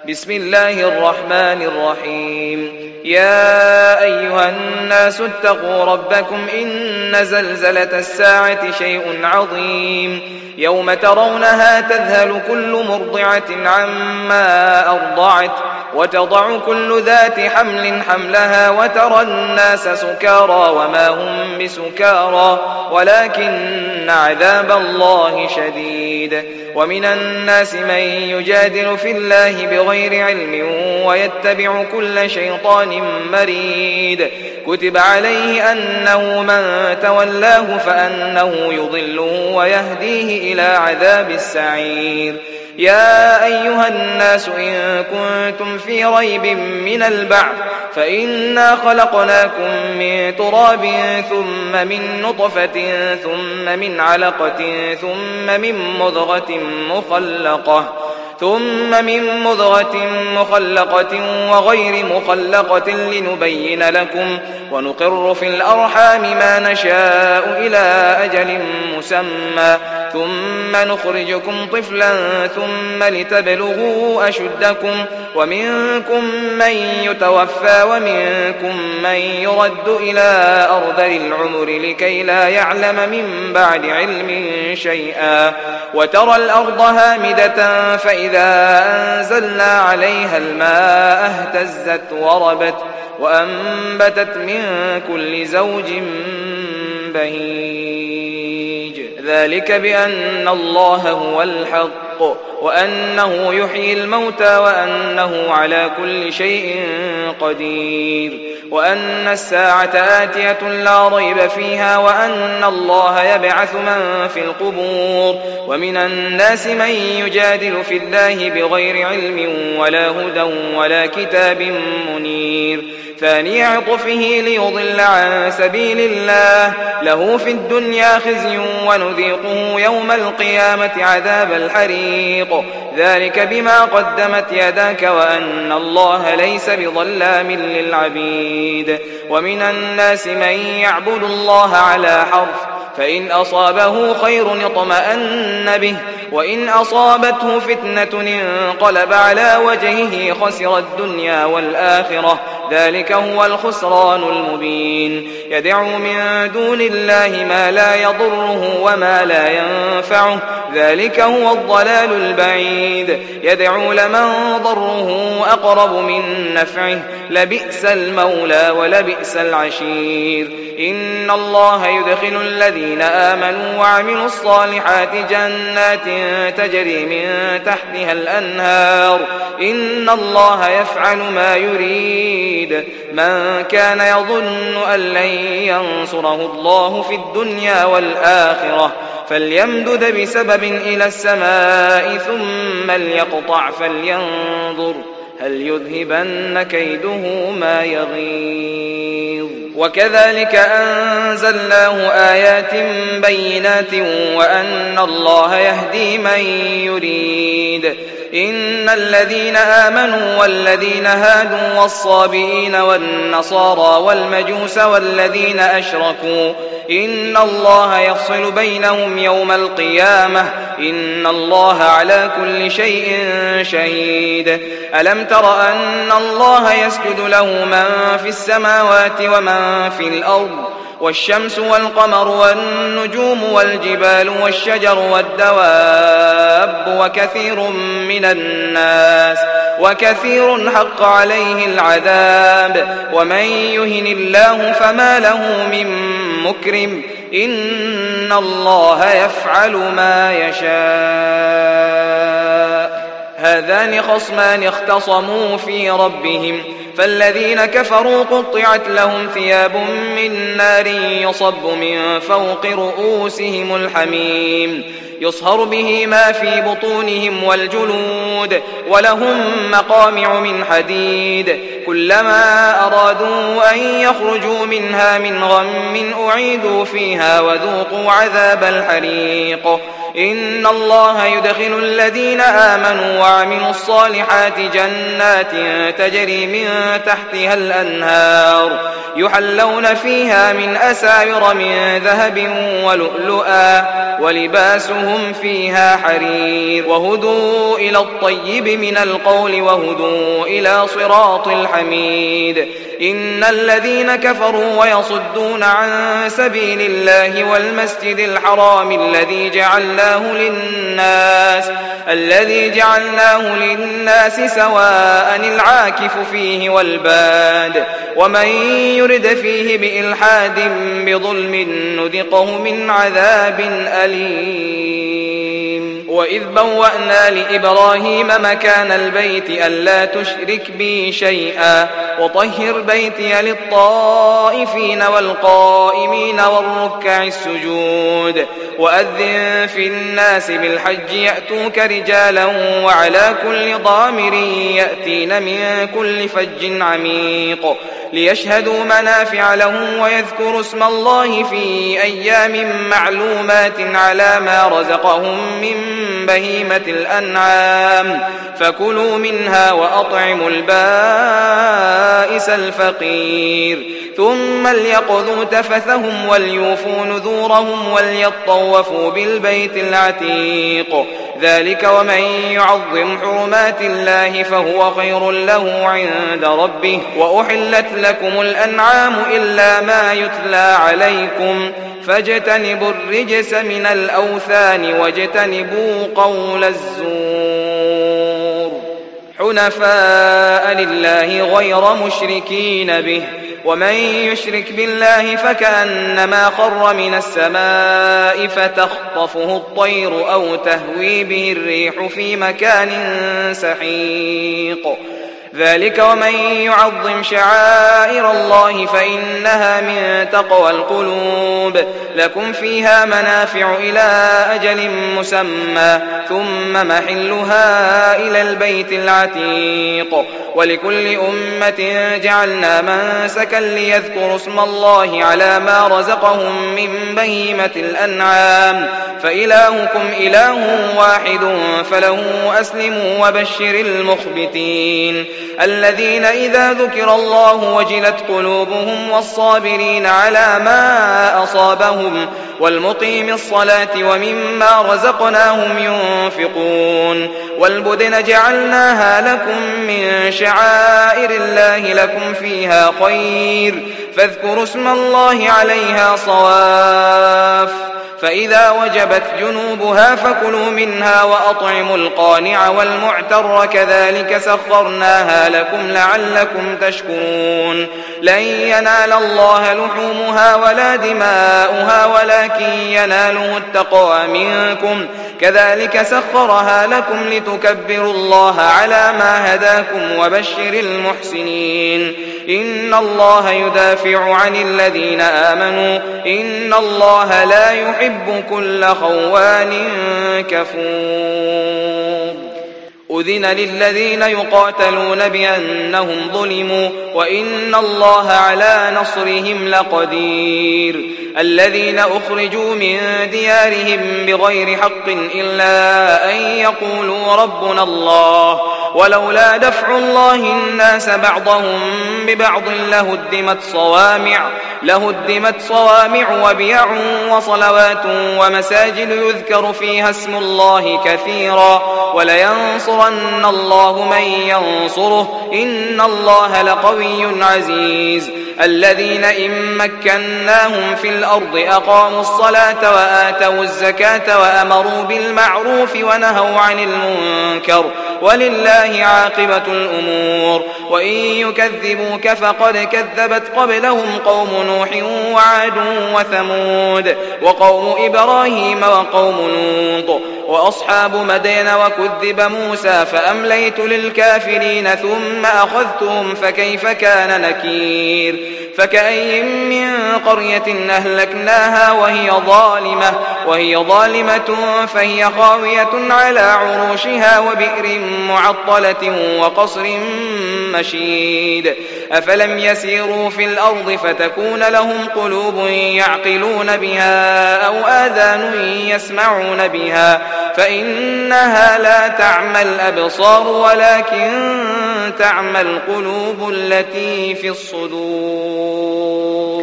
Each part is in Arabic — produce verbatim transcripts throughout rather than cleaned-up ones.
بسم الله الرحمن الرحيم. يا أيها الناس اتقوا ربكم إن زلزلة الساعة شيء عظيم يوم ترونها تذهل كل مرضعة عما أرضعت وتضع كل ذات حمل حملها وترى الناس سكارى وما هم بسكارى ولكن عذاب الله شديد. ومن الناس من يجادل في الله بغير علم ويتبع كل شيطان مريد كتب عليه أنه من تولاه فأنه يضله ويهديه إلى عذاب السعير. يا أيها الناس إن كنتم في ريب من البعث فإنا خلقناكم من تراب ثم من نطفة ثم من علقة ثم من مضغة مخلقة ثم من مضغة مخلقة وغير مخلقة لنبين لكم ونقر في الأرحام ما نشاء إلى أجل مسمى ثم نخرجكم طفلا ثم لتبلغوا أشدكم ومنكم من يتوفى ومنكم من يرد إلى أرذل العمر لكي لا يعلم من بعد علم شيئا وترى الأرض هامدة فإذا أنزلنا عليها الماء اهتزت وربت وأنبتت من كل زوج بهيج ذلك بأن الله هو الحق وأنه يحيي الموتى وأنه على كل شيء قدير وأن الساعة آتية لا ريب فيها وأن الله يبعث من في القبور. ومن الناس من يجادل في الله بغير علم ولا هدى ولا كتاب منير ثاني عطفه ليضل عن سبيل الله له في الدنيا خزي ونذيقه يوم القيامة عذاب الحريق ذلك بما قدمت يداك وأن الله ليس بظلام للعبيد. ومن الناس من يعبد الله على حرف فإن أصابه خير اطمأن به وإن أصابته فتنة انقلب على وجهه خسر الدنيا والآخرة ذلك هو الخسران المبين. يدعو من دون الله ما لا يضره وما لا ينفعه ذلك هو الضلال البعيد. يدعو لمن ضره أقرب من نفعه لبئس المولى ولبئس العشير. إن الله يدخل الذين آمنوا وعملوا الصالحات جنات تجري من تحتها الأنهار إن الله يفعل ما يريد. من كان يظن أن لن ينصره الله في الدنيا والآخرة فليمدد بسبب إلى السماء ثم ليقطع فلينظر هل يذهبن كيده ما يغيظ. وكذلك أنزلناه آيات بينات وأن الله يهدي من يريد. إن الذين آمنوا والذين هادوا والصابئين والنصارى والمجوس والذين أشركوا إن الله يفصل بينهم يوم القيامة إن الله على كل شيء شهيد. ألم تر أن الله يسجد له من في السماوات ومن في الأرض والشمس والقمر والنجوم والجبال والشجر والدواب وكثير من الناس وكثير حق عليه العذاب ومن يهن الله فما له من مكرم إن الله يفعل ما يشاء. هذان خصمان اختصموا في ربهم فالذين كفروا قطعت لهم ثياب من نار يصب من فوق رؤوسهم الحميم يصهر به ما في بطونهم والجلود ولهم مقامع من حديد كلما أرادوا أن يخرجوا منها من غم أعيدوا فيها وذوقوا عذاب الحريق. إن الله يدخل الذين آمنوا وعملوا الصالحات جنات تجري من تحتها الأنهار يحلون فيها من أساور من ذهب ولؤلؤا ولباسهم لباسهم فيها حرير وهدوا إلى الطيب من القول وهدوا إلى صراط الحميد إن الذين كفروا ويصدون عن سبيل الله والمسجد الحرام الذي جعلناه للناس الذي جعلناه للناس سواء العاكف فيه والباد ومن يرد فيه بإلحاد بظلم نذقه من عذاب أليم وإذ بوأنا لإبراهيم مكان البيت ألا تشرك بي شيئا وطهر بيتي للطائفين والقائمين والركع السجود وأذن في الناس بالحج يأتوك رجالا وعلى كل ضامر يأتين من كل فج عميق ليشهدوا منافع لهم ويذكروا اسم الله في أيام معلومات على ما رزقهم من بهيمة الأنعام فكلوا منها وأطعموا البائس الفقير ثم ليقضوا تفثهم وليوفوا نذورهم وليطوفوا بالبيت العتيق ذلك ومن يعظم حرمات الله فهو خير له عند ربه وأحلت لكم الأنعام إلا ما يتلى عليكم فاجتنبوا الرجس من الأوثان واجتنبوا قول الزور حنفاء لله غير مشركين به ومن يشرك بالله فكأنما خر من السماء فتخطفه الطير أو تهوي به الريح في مكان سحيق ذلك ومن يعظم شعائر الله فإنها من تقوى القلوب لكم فيها منافع إلى أجل مسمى ثم محلها إلى البيت العتيق ولكل أمة جعلنا منسكا ليذكروا اسم الله على ما رزقهم من بهيمة الأنعام فإلهكم إله واحد فله أسلموا وبشر المخبتين الذين إذا ذكر الله وجلت قلوبهم والصابرين على ما أصابهم والمقيم الصلاة ومما رزقناهم ينفقون والبدن جعلناها لكم من شعائر الله لكم فيها خير فاذكروا اسم الله عليها صواف فإذا وجبت جنوبها فكلوا منها وأطعموا القانع والمعتر كذلك سخرناها لكم لعلكم تشكرون لن ينال الله لحومها ولا دماؤها ولكن يناله التقوى منكم كذلك سخرها لكم لتكبروا الله على ما هداكم وبشر المحسنين إن الله يدافع عن الذين آمنوا إن الله لا يحب كل خوان كفور أذن للذين يقاتلون بأنهم ظلموا وإن الله على نصرهم لقدير الذين أخرجوا من ديارهم بغير حق إلا أن يقولوا ربنا الله ولولا دفع الله الناس بعضهم ببعض لهدمت صوامع لهدمت صوامع وبيع وصلوات ومساجد يذكر فيها اسم الله كثيرا ولينصرن الله من ينصره إن الله لقوي عزيز الذين إن مكناهم في الأرض أقاموا الصلاة وآتوا الزكاة وأمروا بالمعروف ونهوا عن المنكر ولله عاقبة الأمور وإن يكذبوك فقد كذبت قبلهم قوم نوح وعاد وثمود وقوم إبراهيم وقوم لوط وأصحاب مدين وكذب موسى فأمليت للكافرين ثم أخذتهم فكيف كان نكير فكأي من قرية أهلكناها وهي ظالمة وهي ظالمة فهي خاوية على عروشها وبئر معطلة وقصر مشيد أفلم يسيروا في الأرض فتكون لهم قلوب يعقلون بها أو آذان يسمعون بها فإنها لا تعمى الأبصار ولكن تعمى القلوب التي في الصدور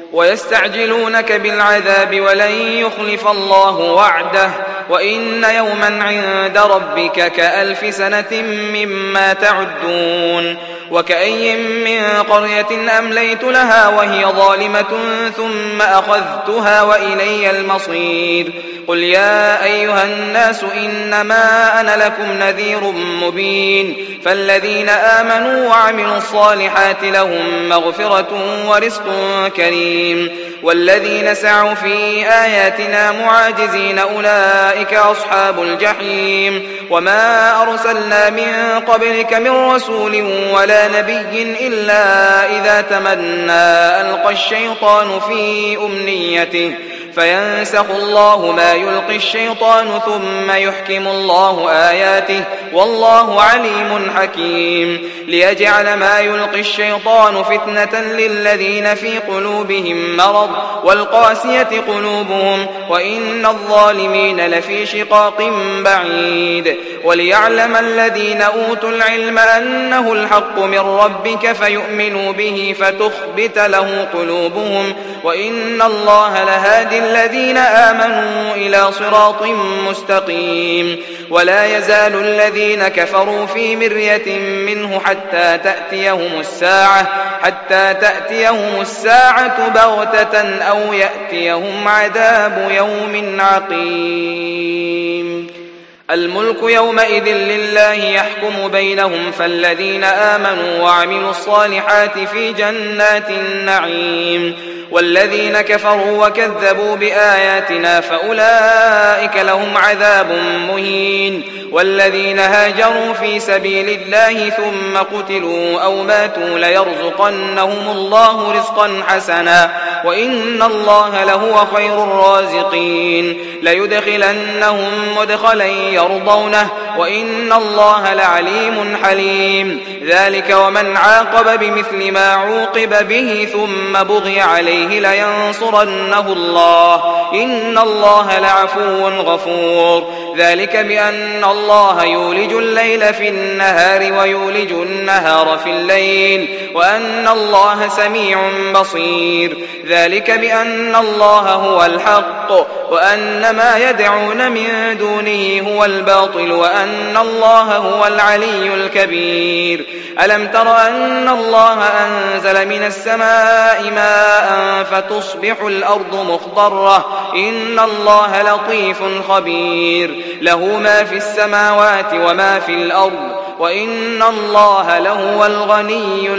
ويستعجلونك بالعذاب ولن يخلف الله وعده وإن يوما عند ربك كألف سنة مما تعدون وكأي من قرية أمليت لها وهي ظالمة ثم أخذتها وإلي المصير قل يا أيها الناس إنما أنا لكم نذير مبين فالذين آمنوا وعملوا الصالحات لهم مغفرة ورزق كريم والذين سعوا في آياتنا معاجزين أولئك أصحاب الجحيم وما أرسلنا من قبلك من رسول ولا نبي إلا إذا تمنى ألقى الشيطان في أمنيته فينسخ الله ما يلقي الشيطان ثم يحكم الله آياته والله عليم حكيم ليجعل ما يلقي الشيطان فتنة للذين في قلوبهم مرض والقاسية قلوبهم وإن الظالمين لفي شقاق بعيد وليعلم الذين أوتوا العلم أنه الحق من ربك فيؤمنوا به فتخبت له قلوبهم وإن الله لهادي الذين آمنوا إلى صراط مستقيم ولا يزال الذين كفروا في مرية منه حتى تأتيهم الساعة حتى تأتيهم الساعة بغتة أو يأتيهم عذاب يوم عقيم الملك يومئذ لله يحكم بينهم فالذين آمنوا وعملوا الصالحات في جنات النعيم والذين كفروا وكذبوا بآياتنا فأولئك لهم عذاب مهين والذين هاجروا في سبيل الله ثم قتلوا أو ماتوا ليرزقنهم الله رزقا حسنا وإن الله لهو خير الرازقين ليدخلنهم مدخلا يرضونه وإن الله لعليم حليم ذلك ومن عاقب بمثل ما عوقب به ثم بغي عليه لينصرنه الله إن الله لعفو غفور ذلك بأن الله يولج الليل في النهار ويولج النهار في الليل وأن الله سميع بصير ذلك بأن الله هو الحق وأن ما يدعون من دونه هو الباطل وأن الله هو العلي الكبير ألم تر أن الله أنزل من السماء ماء فتصبح الأرض مخضرة إن الله لطيف خبير له ما في السماوات وما في الأرض وإن الله لهو الغني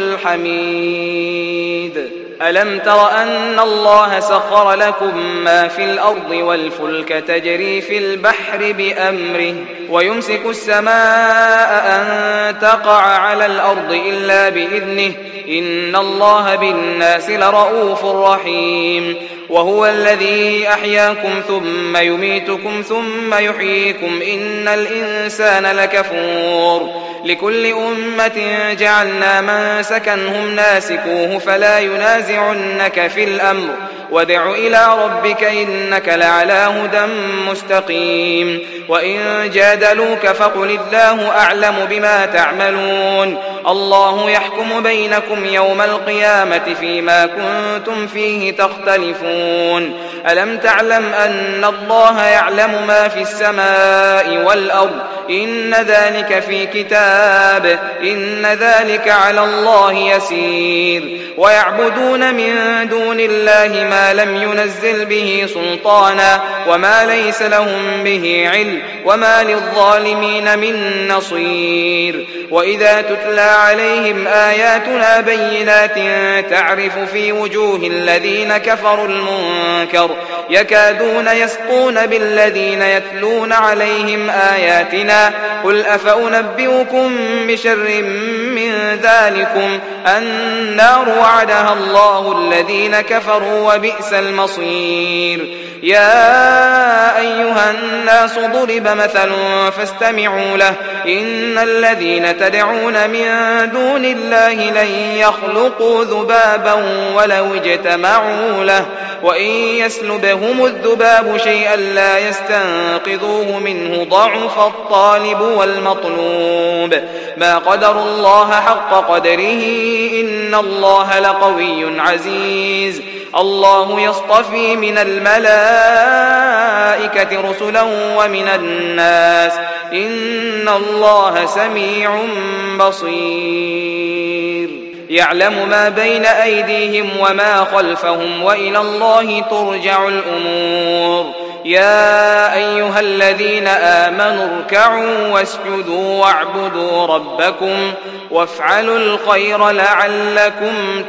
الحميد ألم تر أن الله سخر لكم ما في الأرض والفلك تجري في البحر بأمره ويمسك السماء أن تقع على الأرض إلا بإذنه إن الله بالناس لرؤوف رحيم وهو الذي أحياكم ثم يميتكم ثم يحييكم إن الإنسان لكفور لكل أمة جعلنا منسكا هم ناسكوه فلا ينازعنك في الأمر وادع إلى ربك إنك لعلى هدى مستقيم وإن جادلوك فقل الله أعلم بما تعملون الله يحكم بينكم يوم القيامة فيما كنتم فيه تختلفون ألم تعلم أن الله يعلم ما في السماء والأرض إن ذلك في كتاب إن ذلك على الله يسير ويعبدون من دون الله ما لم ينزل به سلطانا وما ليس لهم به علم وما للظالمين من نصير وإذا تتلى عليهم آياتنا بينات تعرف في وجوه الذين كفروا المنكر يكادون يسقون بالذين يتلون عليهم آياتنا قل أفأنبئكم بشر من ذلكم النار وعدها الله الذين كفروا وبئس المصير يا أيها الناس ضرب مثل فاستمعوا له إن الذين تدعون من دون الله لن يخلقوا ذبابا ولو اجتمعوا له وإن يسلبهم الذباب شيئا لا يستنقذوه منه ضعف الطالب والمطلوب ما قدروا الله حق قدره إن الله لقوي عزيز الله يصطفي من الملائكة رسلا ومن الناس إن الله سميع بصير يعلم ما بين أيديهم وما خلفهم وإلى الله ترجع الأمور يا أيها الذين آمنوا اركعوا واسجدوا واعبدوا ربكم وافعلوا الخير لعلكم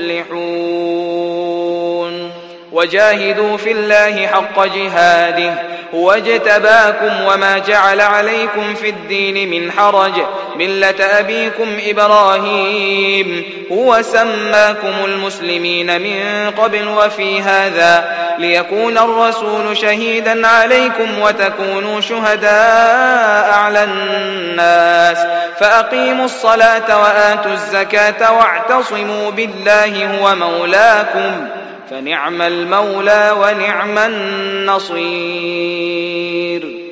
تفلحون وجاهدوا في الله حق جهاده هو اجتباكم وما جعل عليكم في الدين من حرج ملة أبيكم إبراهيم هو سماكم المسلمين من قبل وفي هذا ليكون الرسول شهيدا عليكم وتكونوا شهداء على الناس فأقيموا الصلاة وآتوا الزكاة واعتصموا بالله هو مولاكم فنعم المولى ونعم النصير